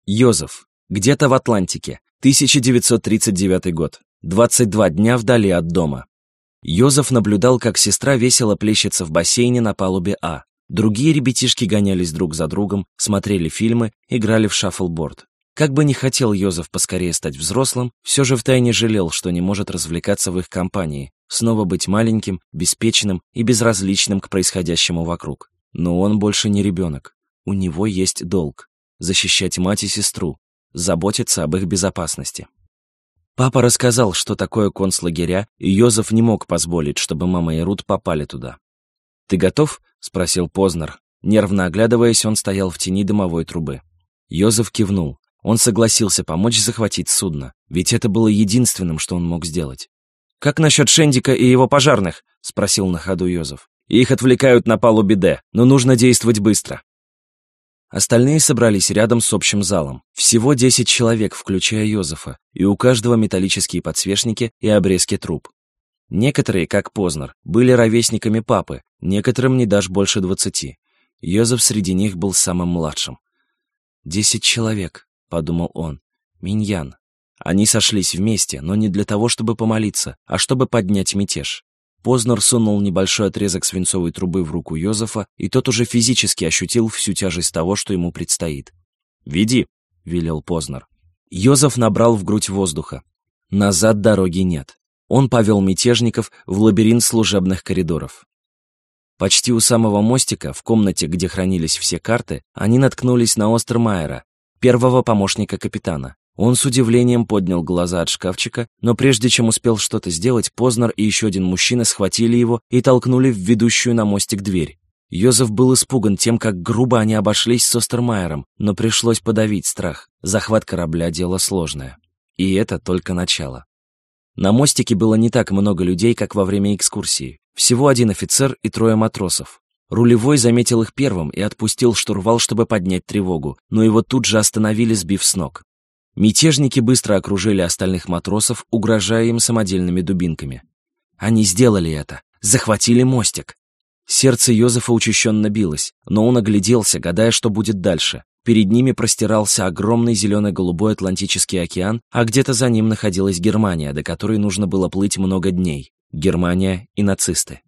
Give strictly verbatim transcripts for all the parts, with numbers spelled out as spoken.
Йозеф. Где-то в Атлантике. тысяча девятьсот тридцать девятый год. двадцать два дня вдали от дома. Йозеф наблюдал, как сестра весело плещется в бассейне на палубе А. Другие ребятишки гонялись друг за другом, смотрели фильмы, играли в шаффлборд. Как бы ни хотел Йозеф поскорее стать взрослым, все же втайне жалел, что не может развлекаться в их компании, снова быть маленьким, беспечным и безразличным к происходящему вокруг. Но он больше не ребенок. У него есть долг – защищать мать и сестру, заботиться об их безопасности. Папа рассказал, что такое концлагеря, и Йозеф не мог позволить, чтобы мама и Рут попали туда. «Ты готов?» – спросил Познер. Нервно оглядываясь, он стоял в тени дымовой трубы. Йозеф кивнул. Он согласился помочь захватить судно, ведь это было единственным, что он мог сделать. «Как насчет Шендика и его пожарных?» – спросил на ходу Йозеф. «Их отвлекают на палубе Д, но нужно действовать быстро». Остальные собрались рядом с общим залом. Всего десять человек, включая Йозефа, и у каждого металлические подсвечники и обрезки труб. Некоторые, как Познер, были ровесниками папы, некоторым не дашь больше двадцати. Йозеф среди них был самым младшим. «Десять человек», — подумал он. «Миньян». Они сошлись вместе, но не для того, чтобы помолиться, а чтобы поднять мятеж. Познер сунул небольшой отрезок свинцовой трубы в руку Йозефа, и тот уже физически ощутил всю тяжесть того, что ему предстоит. «Веди», — велел Познер. Йозеф набрал в грудь воздуха. Назад дороги нет. Он повел мятежников в лабиринт служебных коридоров. Почти у самого мостика, в комнате, где хранились все карты, они наткнулись на Остермайера, первого помощника капитана. Он с удивлением поднял глаза от шкафчика, но прежде чем успел что-то сделать, Познер и еще один мужчина схватили его и толкнули в ведущую на мостик дверь. Йозеф был испуган тем, как грубо они обошлись с Остермайером, но пришлось подавить страх. Захват корабля – дело сложное. И это только начало. На мостике было не так много людей, как во время экскурсии. Всего один офицер и трое матросов. Рулевой заметил их первым и отпустил штурвал, чтобы поднять тревогу, но его тут же остановили, сбив с ног. Мятежники быстро окружили остальных матросов, угрожая им самодельными дубинками. Они сделали это, захватили мостик. Сердце Йозефа учащенно билось, но он огляделся, гадая, что будет дальше. Перед ними простирался огромный зелено-голубой Атлантический океан, а где-то за ним находилась Германия, до которой нужно было плыть много дней. Германия и нацисты.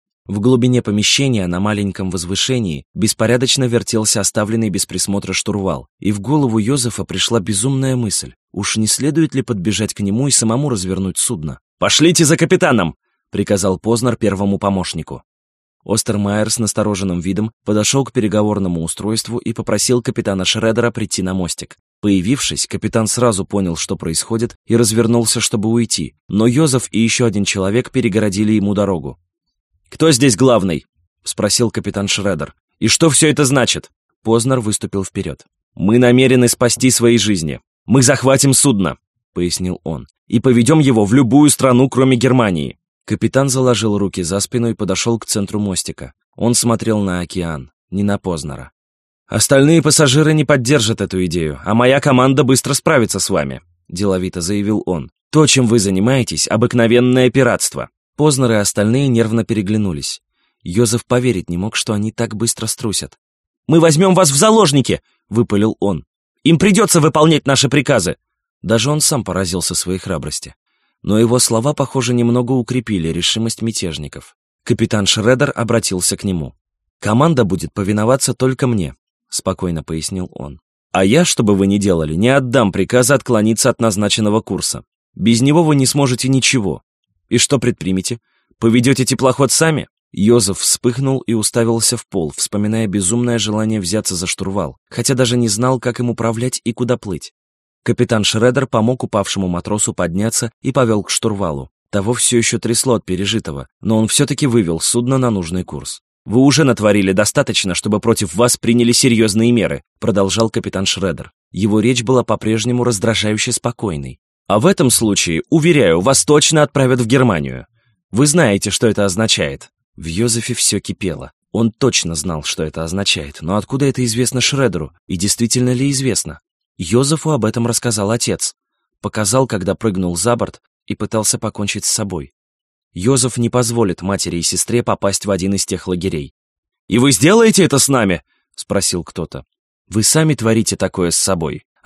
В глубине помещения, на маленьком возвышении, беспорядочно вертелся оставленный без присмотра штурвал, и в голову Йозефа пришла безумная мысль. Уж не следует ли подбежать к нему и самому развернуть судно? «Пошлите за капитаном!» — приказал Познер первому помощнику. Остермайер с настороженным видом подошел к переговорному устройству и попросил капитана Шредера прийти на мостик. Появившись, капитан сразу понял, что происходит, и развернулся, чтобы уйти, но Йозеф и еще один человек перегородили ему дорогу. «Кто здесь главный?» — спросил капитан Шредер. «И что все это значит?» Познер выступил вперед. «Мы намерены спасти свои жизни. Мы захватим судно», — пояснил он, «и поведем его в любую страну, кроме Германии». Капитан заложил руки за спину и подошел к центру мостика. Он смотрел на океан, не на Познера. «Остальные пассажиры не поддержат эту идею, а моя команда быстро справится с вами», — деловито заявил он. «То, чем вы занимаетесь, обыкновенное пиратство». Познер и остальные нервно переглянулись. Йозеф поверить не мог, что они так быстро струсят. «Мы возьмем вас в заложники!» — выпалил он. «Им придется выполнять наши приказы!» Даже он сам поразился своей храбрости. Но его слова, похоже, немного укрепили решимость мятежников. Капитан Шредер обратился к нему. «Команда будет повиноваться только мне», — спокойно пояснил он. «А я, что бы вы ни делали, не отдам приказа отклониться от назначенного курса. Без него вы не сможете ничего. И что предпримете? Поведете теплоход сами?» Йозеф вспыхнул и уставился в пол, вспоминая безумное желание взяться за штурвал, хотя даже не знал, как им управлять и куда плыть. Капитан Шредер помог упавшему матросу подняться и повел к штурвалу. Того все еще трясло от пережитого, но он все-таки вывел судно на нужный курс. «Вы уже натворили достаточно, чтобы против вас приняли серьезные меры», продолжал капитан Шредер. Его речь была по-прежнему раздражающе спокойной. «А в этом случае, уверяю, вас точно отправят в Германию. Вы знаете, что это означает». В Йозефе все кипело. Он точно знал, что это означает, но откуда это известно Шредеру? И действительно ли известно? Йозефу об этом рассказал отец. Показал, когда прыгнул за борт и пытался покончить с собой. Йозеф не позволит матери и сестре попасть в один из тех лагерей. «И вы сделаете это с нами?» — спросил кто-то. «Вы сами творите такое с собой», —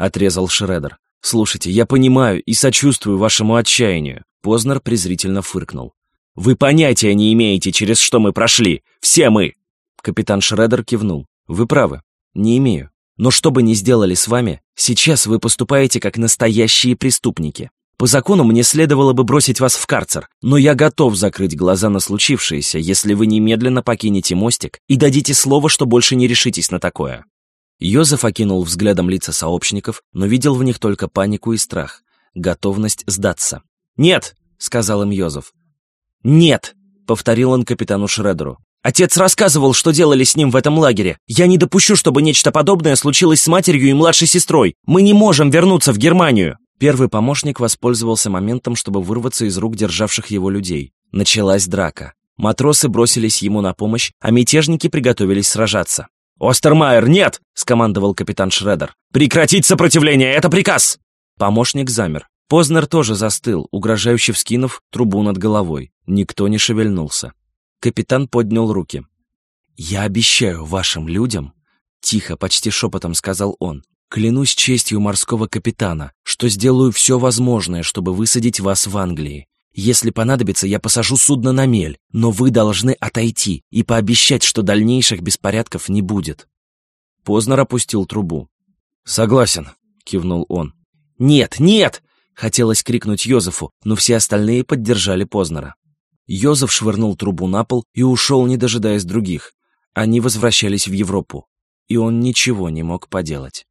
отрезал Шредер. «Слушайте, я понимаю и сочувствую вашему отчаянию». Познер презрительно фыркнул. «Вы понятия не имеете, через что мы прошли. Все мы!» Капитан Шредер кивнул. «Вы правы. Не имею. Но что бы ни сделали с вами, сейчас вы поступаете как настоящие преступники. По закону мне следовало бы бросить вас в карцер, но я готов закрыть глаза на случившееся, если вы немедленно покинете мостик и дадите слово, что больше не решитесь на такое». Йозеф окинул взглядом лица сообщников, но видел в них только панику и страх, готовность сдаться. «Нет!» — сказал им Йозеф. «Нет!» — повторил он капитану Шредеру. «Отец рассказывал, что делали с ним в этом лагере. Я не допущу, чтобы нечто подобное случилось с матерью и младшей сестрой. Мы не можем вернуться в Германию!» Первый помощник воспользовался моментом, чтобы вырваться из рук державших его людей. Началась драка. Матросы бросились ему на помощь, а мятежники приготовились сражаться. «Остермайер, нет!» — скомандовал капитан Шредер. «Прекратить сопротивление! Это приказ!» Помощник замер. Познер тоже застыл, угрожающе вскинув трубу над головой. Никто не шевельнулся. Капитан поднял руки. «Я обещаю вашим людям...» — тихо, почти шепотом сказал он. «Клянусь честью морского капитана, что сделаю все возможное, чтобы высадить вас в Англии. Если понадобится, я посажу судно на мель, но вы должны отойти и пообещать, что дальнейших беспорядков не будет». Познер опустил трубу. «Согласен», — кивнул он. «Нет, нет!» — хотелось крикнуть Йозефу, но все остальные поддержали Познера. Йозеф швырнул трубу на пол и ушел, не дожидаясь других. Они возвращались в Европу, и он ничего не мог поделать.